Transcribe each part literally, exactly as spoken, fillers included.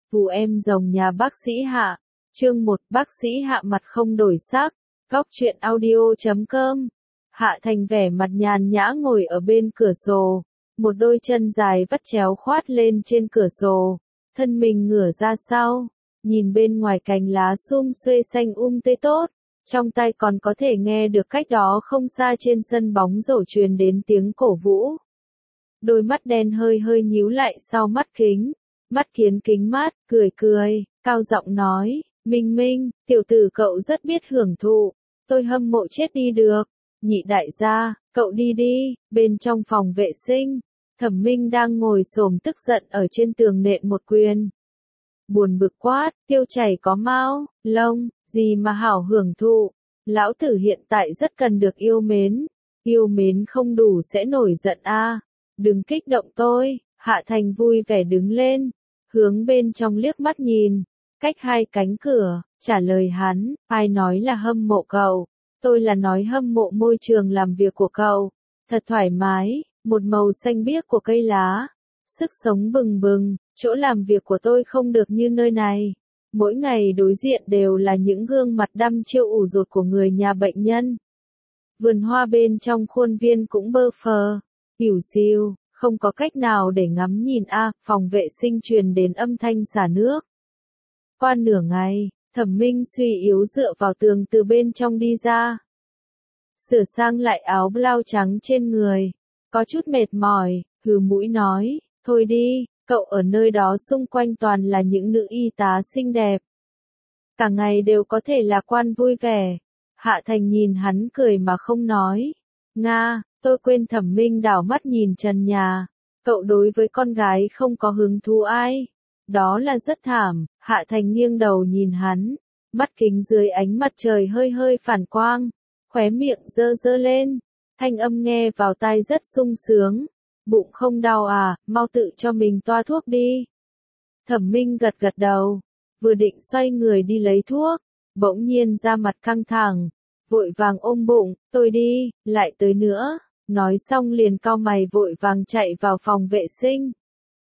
Vụ em rồng nhà bác sĩ Hạ. Chương một, bác sĩ Hạ mặt không đổi sắc. Góc truyện audio chấm com. Hạ Thành vẻ mặt nhàn nhã ngồi ở bên cửa sổ, một đôi chân dài vắt chéo khoát lên trên cửa sổ, thân mình ngửa ra sau, nhìn bên ngoài cành lá sum xuê xanh um tươi tốt, trong tai còn có thể nghe được cách đó không xa trên sân bóng rổ truyền đến tiếng cổ vũ. Đôi mắt đen hơi hơi nhíu lại sau mắt kính, mắt kiến kính mát, cười cười, cao giọng nói, Minh Minh, tiểu tử cậu rất biết hưởng thụ, tôi hâm mộ chết đi được. Nhị đại gia, cậu đi đi. Bên trong phòng vệ sinh, Thẩm Minh đang ngồi xổm tức giận ở trên tường nện một quyền. Buồn bực quát, tiêu chảy có mao, lông, gì mà hảo hưởng thụ. Lão tử hiện tại rất cần được yêu mến. Yêu mến không đủ sẽ nổi giận a. Đừng kích động tôi. Hạ Thành vui vẻ đứng lên, hướng bên trong liếc mắt nhìn, cách hai cánh cửa, trả lời hắn, ai nói là hâm mộ cậu. Tôi là nói hâm mộ môi trường làm việc của cậu, thật thoải mái, một màu xanh biếc của cây lá, sức sống bừng bừng, chỗ làm việc của tôi không được như nơi này. Mỗi ngày đối diện đều là những gương mặt đăm chiêu ủ rột của người nhà bệnh nhân. Vườn hoa bên trong khuôn viên cũng bơ phờ, ỉu xìu, không có cách nào để ngắm nhìn a. Phòng vệ sinh truyền đến âm thanh xả nước. Qua nửa ngày, Thẩm Minh suy yếu dựa vào tường từ bên trong đi ra. Sửa sang lại áo blau trắng trên người, có chút mệt mỏi, hừ mũi nói, thôi đi, cậu ở nơi đó xung quanh toàn là những nữ y tá xinh đẹp. Cả ngày đều có thể lạc quan vui vẻ. Hạ Thành nhìn hắn cười mà không nói. Nga, tôi quên. Thẩm Minh đảo mắt nhìn trần nhà. Cậu đối với con gái không có hứng thú ai? Đó là rất thảm. Hạ Thành nghiêng đầu nhìn hắn, mắt kính dưới ánh mặt trời hơi hơi phản quang, khóe miệng dơ dơ lên, thanh âm nghe vào tai rất sung sướng. Bụng không đau à, mau tự cho mình toa thuốc đi. Thẩm Minh gật gật đầu, vừa định xoay người đi lấy thuốc, bỗng nhiên da mặt căng thẳng, vội vàng ôm bụng, tôi đi, lại tới nữa, nói xong liền cau mày vội vàng chạy vào phòng vệ sinh.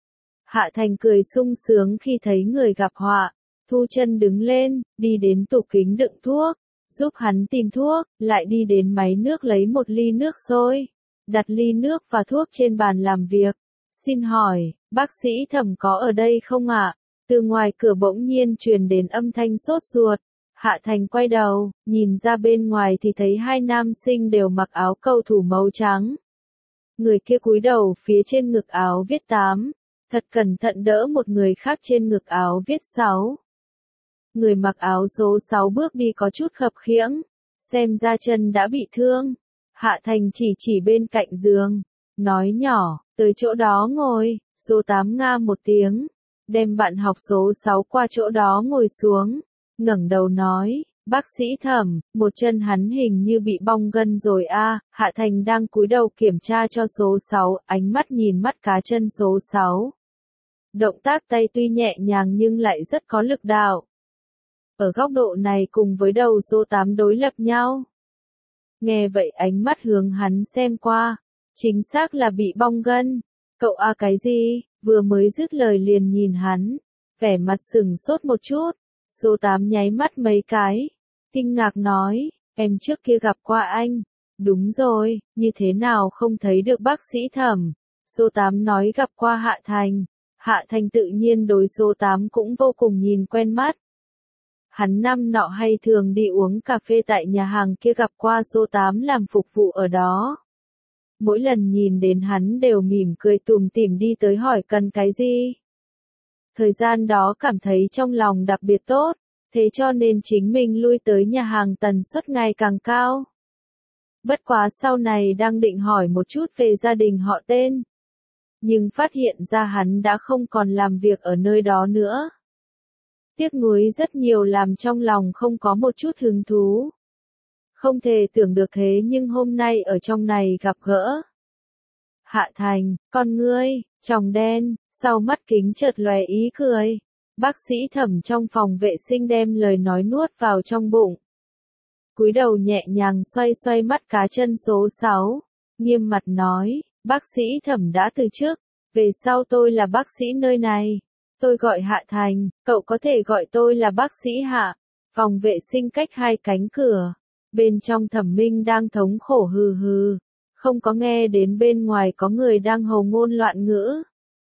Hạ Thành cười sung sướng khi thấy người gặp họa, thu chân đứng lên, đi đến tủ kính đựng thuốc, giúp hắn tìm thuốc, lại đi đến máy nước lấy một ly nước sôi, đặt ly nước và thuốc trên bàn làm việc. Xin hỏi, bác sĩ Thẩm có ở đây không ạ? Từ ngoài cửa bỗng nhiên truyền đến âm thanh sốt ruột. Hạ Thành quay đầu, nhìn ra bên ngoài thì thấy hai nam sinh đều mặc áo cầu thủ màu trắng. Người kia cúi đầu phía trên ngực áo viết tám. Thật cẩn thận đỡ một người khác trên ngực áo viết sáu. Người mặc áo số sáu bước đi có chút khập khiễng, xem ra chân đã bị thương. Hạ Thành chỉ chỉ bên cạnh giường, nói nhỏ, tới chỗ đó ngồi. Số tám nga một tiếng, đem bạn học số sáu qua chỗ đó ngồi xuống, ngẩng đầu nói, bác sĩ Thẩm, một chân hắn hình như bị bong gân rồi a. Hạ Thành đang cúi đầu kiểm tra cho số sáu, ánh mắt nhìn mắt cá chân số sáu. Động tác tay tuy nhẹ nhàng nhưng lại rất có lực đạo. Ở góc độ này cùng với đầu số tám đối lập nhau. Nghe vậy ánh mắt hướng hắn xem qua, chính xác là bị bong gân. Cậu a cái gì? Vừa mới dứt lời liền nhìn hắn, vẻ mặt sừng sốt một chút. Số tám nháy mắt mấy cái, kinh ngạc nói, em trước kia gặp qua anh. Đúng rồi, như thế nào không thấy được bác sĩ Thẩm? Số tám nói gặp qua Hạ Thành. Hạ Thành tự nhiên đối số tám cũng vô cùng nhìn quen mắt. Hắn năm nọ hay thường đi uống cà phê tại nhà hàng kia gặp qua số tám làm phục vụ ở đó. Mỗi lần nhìn đến hắn đều mỉm cười tủm tỉm đi tới hỏi cần cái gì. Thời gian đó cảm thấy trong lòng đặc biệt tốt, thế cho nên chính mình lui tới nhà hàng tần suất ngày càng cao. Bất quá sau này đang định hỏi một chút về gia đình họ tên, nhưng phát hiện ra hắn đã không còn làm việc ở nơi đó nữa. Tiếc nuối rất nhiều làm trong lòng không có một chút hứng thú. Không thể tưởng được thế nhưng hôm nay ở trong này gặp gỡ. Hạ Thành, con ngươi, tròng đen, sau mắt kính chợt lóe ý cười. Bác sĩ Thẩm trong phòng vệ sinh đem lời nói nuốt vào trong bụng. Cúi đầu nhẹ nhàng xoay xoay mắt cá chân số sáu, nghiêm mặt nói, bác sĩ Thẩm đã từ chức, về sau tôi là bác sĩ nơi này. Tôi gọi Hạ Thành, cậu có thể gọi tôi là bác sĩ Hạ. Phòng vệ sinh cách hai cánh cửa. Bên trong Thẩm Minh đang thống khổ hừ hừ. Không có nghe đến bên ngoài có người đang hồ ngôn loạn ngữ.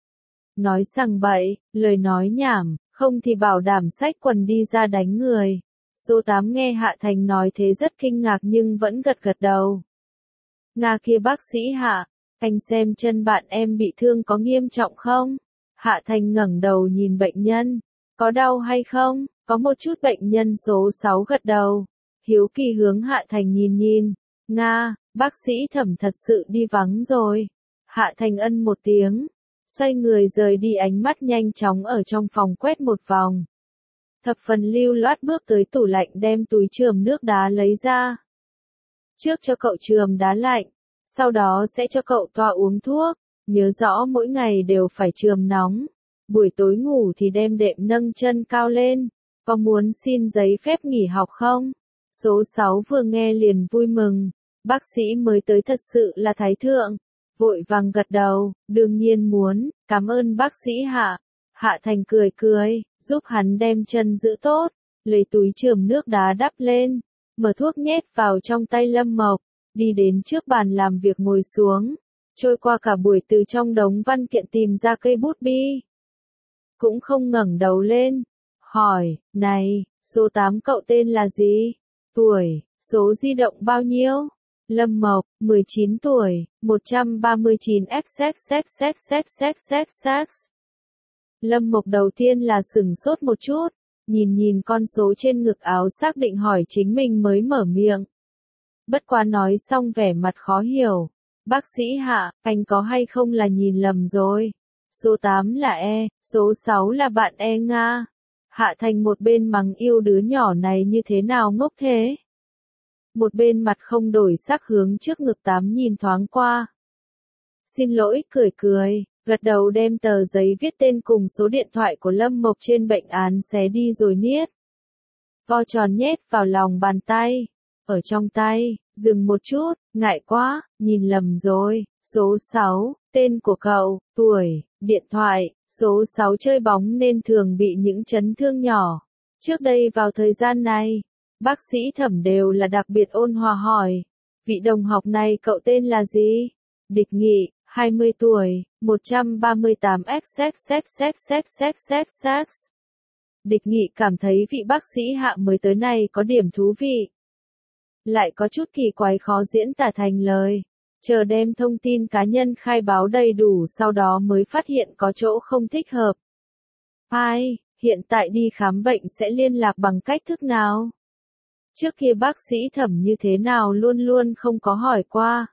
Nói sằng bậy, lời nói nhảm, không thì bảo đảm xách quần đi ra đánh người. Số tám nghe Hạ Thành nói thế rất kinh ngạc nhưng vẫn gật gật đầu. Nga kia bác sĩ Hạ, anh xem chân bạn em bị thương có nghiêm trọng không? Hạ Thành ngẩng đầu nhìn bệnh nhân. Có đau hay không? Có một chút. Bệnh nhân số sáu gật đầu. Hiếu kỳ hướng Hạ Thành nhìn nhìn. Nga, bác sĩ Thẩm thật sự đi vắng rồi. Hạ Thành ân một tiếng. Xoay người rời đi, ánh mắt nhanh chóng ở trong phòng quét một vòng. Thập phần lưu loát bước tới tủ lạnh đem túi chườm nước đá lấy ra. Trước cho cậu chườm đá lạnh. Sau đó sẽ cho cậu toa uống thuốc. Nhớ rõ mỗi ngày đều phải chườm nóng. Buổi tối ngủ thì đem đệm nâng chân cao lên. Có muốn xin giấy phép nghỉ học không? Số sáu vừa nghe liền vui mừng. Bác sĩ mới tới thật sự là thái thượng. Vội vàng gật đầu, đương nhiên muốn, cảm ơn bác sĩ Hạ. Hạ Thành cười cười, giúp hắn đem chân giữ tốt. Lấy túi chườm nước đá đắp lên. Mở thuốc nhét vào trong tay Lâm Mộc. Đi đến trước bàn làm việc ngồi xuống. Trôi qua cả buổi từ trong đống văn kiện tìm ra cây bút bi. Cũng không ngẩng đầu lên. Hỏi, này, số tám cậu tên là gì? Tuổi, số di động bao nhiêu? Lâm Mộc, mười chín tuổi, một trăm ba mươi chín xx xx xx xx. Lâm Mộc đầu tiên là sửng sốt một chút, nhìn nhìn con số trên ngực áo xác định hỏi chính mình mới mở miệng. Bất quá nói xong vẻ mặt khó hiểu. Bác sĩ Hạ, anh có hay không là nhìn lầm rồi. Số tám là E, số sáu là bạn E Nga. Hạ Thành một bên mắng yêu đứa nhỏ này như thế nào ngốc thế. Một bên mặt không đổi sắc hướng trước ngực tám nhìn thoáng qua. Xin lỗi, cười cười, gật đầu đem tờ giấy viết tên cùng số điện thoại của Lâm Mộc trên bệnh án xé đi rồi niết. Vo tròn nhét vào lòng bàn tay. Ở trong tay, dừng một chút, ngại quá, nhìn lầm rồi, số sáu, tên của cậu, tuổi, điện thoại, số sáu chơi bóng nên thường bị những chấn thương nhỏ. Trước đây vào thời gian này, bác sĩ Thẩm đều là đặc biệt ôn hòa hỏi, vị đồng học này cậu tên là gì? Địch Nghị, hai mươi tuổi, một trăm ba mươi tám xx xx xx xx. Địch Nghị cảm thấy vị bác sĩ Hạ mới tới này có điểm thú vị. Lại có chút kỳ quái khó diễn tả thành lời. Chờ đem thông tin cá nhân khai báo đầy đủ sau đó mới phát hiện có chỗ không thích hợp. Ai, hiện tại đi khám bệnh sẽ liên lạc bằng cách thức nào? Trước kia bác sĩ Thẩm như thế nào luôn luôn không có hỏi qua.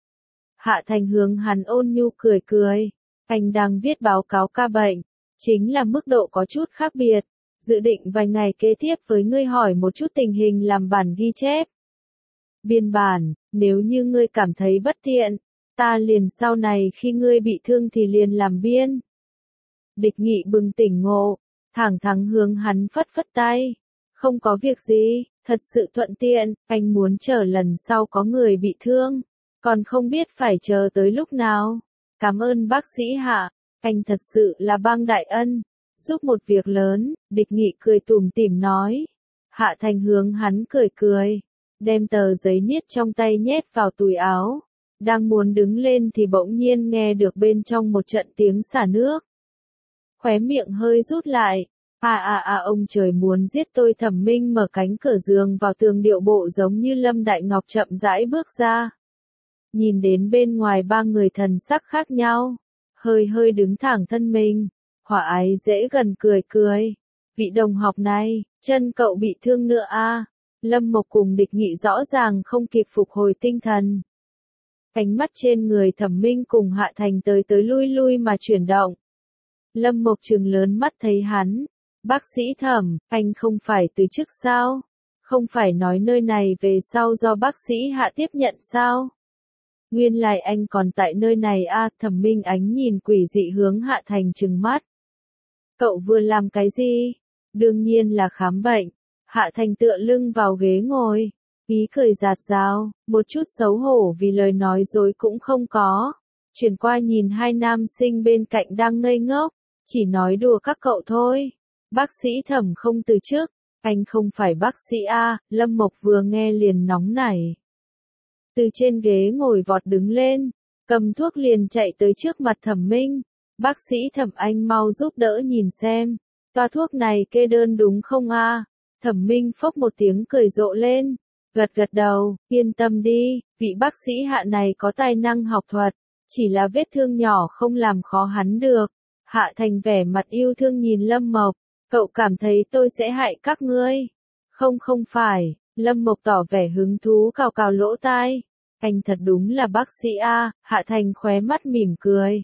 Hạ Thành hướng hắn ôn nhu cười cười. Anh đang viết báo cáo ca bệnh. Chính là mức độ có chút khác biệt. Dự định vài ngày kế tiếp với ngươi hỏi một chút tình hình làm bản ghi chép. Biên bản, nếu như ngươi cảm thấy bất tiện, ta liền sau này khi ngươi bị thương thì liền làm biên. Địch Nghị bừng tỉnh ngộ, thẳng thắn hướng hắn phất phất tay. Không có việc gì, thật sự thuận tiện, anh muốn chờ lần sau có người bị thương, còn không biết phải chờ tới lúc nào. Cảm ơn bác sĩ Hạ, anh thật sự là bang đại ân, giúp một việc lớn. Địch Nghị cười tủm tỉm nói. Hạ Thành hướng hắn cười cười. Đem tờ giấy niết trong tay nhét vào túi áo. Đang muốn đứng lên thì bỗng nhiên nghe được bên trong một trận tiếng xả nước. Khóe miệng hơi rút lại. À à à ông trời muốn giết tôi. Thẩm Minh mở cánh cửa giường vào tường điệu bộ giống như Lâm Đại Ngọc chậm rãi bước ra. Nhìn đến bên ngoài ba người thần sắc khác nhau. Hơi hơi đứng thẳng thân mình. Hỏa ái dễ gần cười cười. Vị đồng học này, chân cậu bị thương nữa à? Lâm Mộc cùng Địch Nghị rõ ràng không kịp phục hồi tinh thần. Ánh mắt trên người Thẩm Minh cùng Hạ Thành tới tới lui lui mà chuyển động. Lâm Mộc trừng lớn mắt thấy hắn. Bác sĩ Thẩm, anh không phải từ chức sao? Không phải nói nơi này về sau do bác sĩ Hạ tiếp nhận sao? Nguyên lai anh còn tại nơi này à? Thẩm Minh ánh nhìn quỷ dị hướng Hạ Thành trừng mắt. Cậu vừa làm cái gì? Đương nhiên là khám bệnh. Hạ Thành tựa lưng vào ghế ngồi, ý cười rạt rào, một chút xấu hổ vì lời nói dối cũng không có. Chuyển qua nhìn hai nam sinh bên cạnh đang ngây ngốc, Chỉ nói đùa các cậu thôi. Bác sĩ Thẩm không từ chức, anh không phải bác sĩ A, Lâm Mộc vừa nghe liền nóng nảy. Từ trên ghế ngồi vọt đứng lên, cầm thuốc liền chạy tới trước mặt Thẩm Minh. Bác sĩ Thẩm anh mau giúp đỡ nhìn xem, toa thuốc này kê đơn đúng không a? Thẩm Minh phốc một tiếng cười rộ lên, gật gật đầu, yên tâm đi, vị bác sĩ Hạ này có tài năng học thuật, chỉ là vết thương nhỏ không làm khó hắn được. Hạ Thành vẻ mặt yêu thương nhìn Lâm Mộc, cậu cảm thấy tôi sẽ hại các ngươi? Không không phải, Lâm Mộc tỏ vẻ hứng thú cào cào lỗ tai. Anh thật đúng là bác sĩ A, Hạ Thành khóe mắt mỉm cười.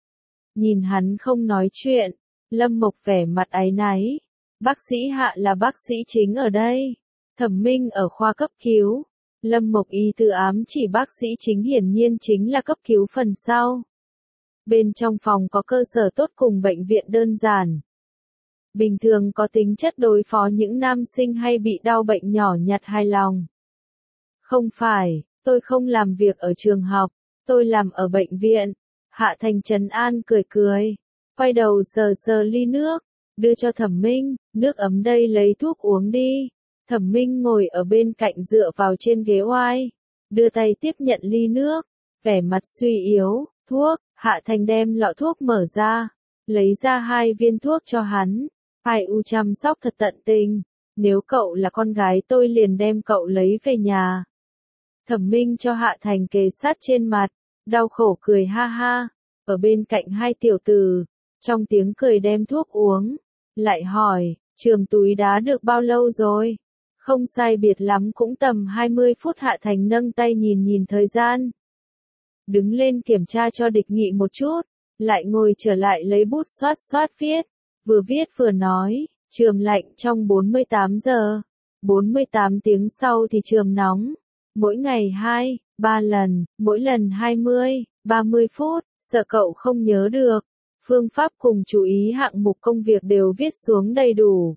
Nhìn hắn không nói chuyện, Lâm Mộc vẻ mặt áy náy. Bác sĩ Hạ là bác sĩ chính ở đây. Thẩm Minh ở khoa cấp cứu. Lâm Mộc y tư ám chỉ bác sĩ chính hiển nhiên chính là cấp cứu phần sau. Bên trong phòng có cơ sở tốt cùng bệnh viện đơn giản. Bình thường có tính chất đối phó những nam sinh hay bị đau bệnh nhỏ nhặt hài lòng. Không phải, tôi không làm việc ở trường học, tôi làm ở bệnh viện. Hạ Thành trấn an cười cười, quay đầu sờ sờ ly nước, đưa cho Thẩm Minh, nước ấm đây lấy thuốc uống đi. Thẩm Minh ngồi ở bên cạnh dựa vào trên ghế oai, đưa tay tiếp nhận ly nước, vẻ mặt suy yếu, thuốc. Hạ Thành đem lọ thuốc mở ra, lấy ra hai viên thuốc cho hắn. Ai u chăm sóc thật tận tình, nếu cậu là con gái tôi liền đem cậu lấy về nhà. Thẩm Minh cho Hạ Thành kề sát trên mặt, đau khổ cười ha ha, ở bên cạnh hai tiểu tử, trong tiếng cười đem thuốc uống, lại hỏi, chườm túi đá được bao lâu rồi? Không sai biệt lắm cũng tầm hai mươi phút. Hạ Thành nâng tay nhìn nhìn thời gian. Đứng lên kiểm tra cho địch nghị một chút, lại ngồi trở lại lấy bút xoát xoát viết, vừa viết vừa nói, chườm lạnh trong bốn mươi tám giờ, bốn mươi tám tiếng sau thì chườm nóng, mỗi ngày hai, ba lần, mỗi lần hai mươi, ba mươi phút, sợ cậu không nhớ được, phương pháp cùng chú ý hạng mục công việc đều viết xuống đầy đủ.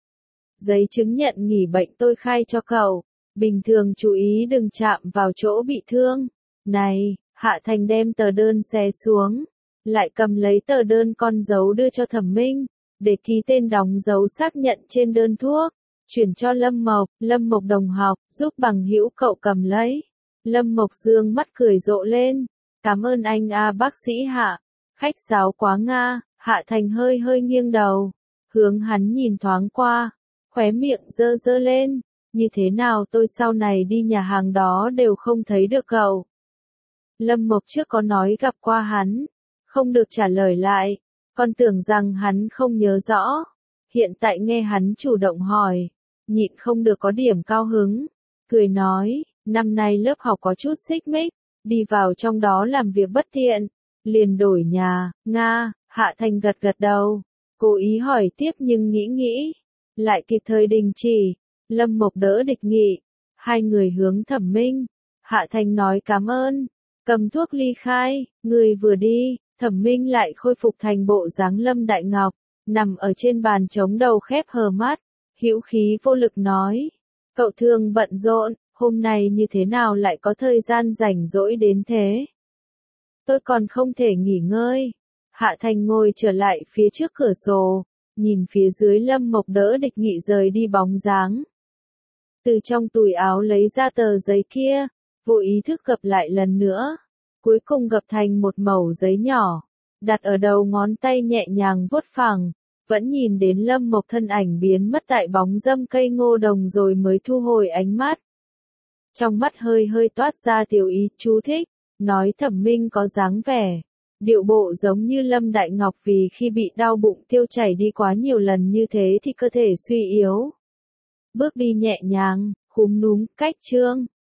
Giấy chứng nhận nghỉ bệnh tôi khai cho cậu, bình thường chú ý đừng chạm vào chỗ bị thương. Này, Hạ Thành đem tờ đơn xé xuống, lại cầm lấy tờ đơn con dấu đưa cho Thẩm Minh, để ký tên đóng dấu xác nhận trên đơn thuốc, chuyển cho Lâm Mộc. Lâm Mộc đồng học, giúp bằng hữu cậu cầm lấy. Lâm Mộc dương mắt cười rộ lên, cảm ơn anh a bác sĩ Hạ, khách sáo quá nga. Hạ Thành hơi hơi nghiêng đầu, hướng hắn nhìn thoáng qua, khóe miệng dơ dơ lên, như thế nào tôi sau này đi nhà hàng đó đều không thấy được cậu. Lâm Mộc trước có nói gặp qua hắn, không được trả lời lại, còn tưởng rằng hắn không nhớ rõ. Hiện tại nghe hắn chủ động hỏi, nhịn không được có điểm cao hứng, cười nói, năm nay lớp học có chút xích mích, đi vào trong đó làm việc bất thiện, liền đổi nhà. Nga. Hạ Thành gật gật đầu, cố ý hỏi tiếp nhưng nghĩ nghĩ, lại kịp thời đình chỉ. Lâm Mộc đỡ địch nghị, hai người hướng Thẩm Minh. Hạ Thành nói cảm ơn, cầm thuốc ly khai, người vừa đi, Thẩm Minh lại khôi phục thành bộ dáng Lâm Đại Ngọc, nằm ở trên bàn chống đầu khép hờ mắt, hữu khí vô lực nói, cậu thường bận rộn, hôm nay như thế nào lại có thời gian rảnh rỗi đến thế? Tôi còn không thể nghỉ ngơi. Hạ Thành ngồi trở lại phía trước cửa sổ, nhìn phía dưới Lâm Mộc đỡ địch nghị rời đi bóng dáng. Từ trong túi áo lấy ra tờ giấy kia, vô ý thức gập lại lần nữa, cuối cùng gập thành một mẩu giấy nhỏ, đặt ở đầu ngón tay nhẹ nhàng vuốt phẳng, vẫn nhìn đến Lâm Mộc thân ảnh biến mất tại bóng râm cây ngô đồng rồi mới thu hồi ánh mắt. Trong mắt hơi hơi toát ra tiểu ý chú thích, nói Thẩm Minh có dáng vẻ, điệu bộ giống như Lâm Đại Ngọc vì khi bị đau bụng tiêu chảy đi quá nhiều lần như thế thì cơ thể suy yếu. Bước đi nhẹ nhàng, khúm núm, cách chương.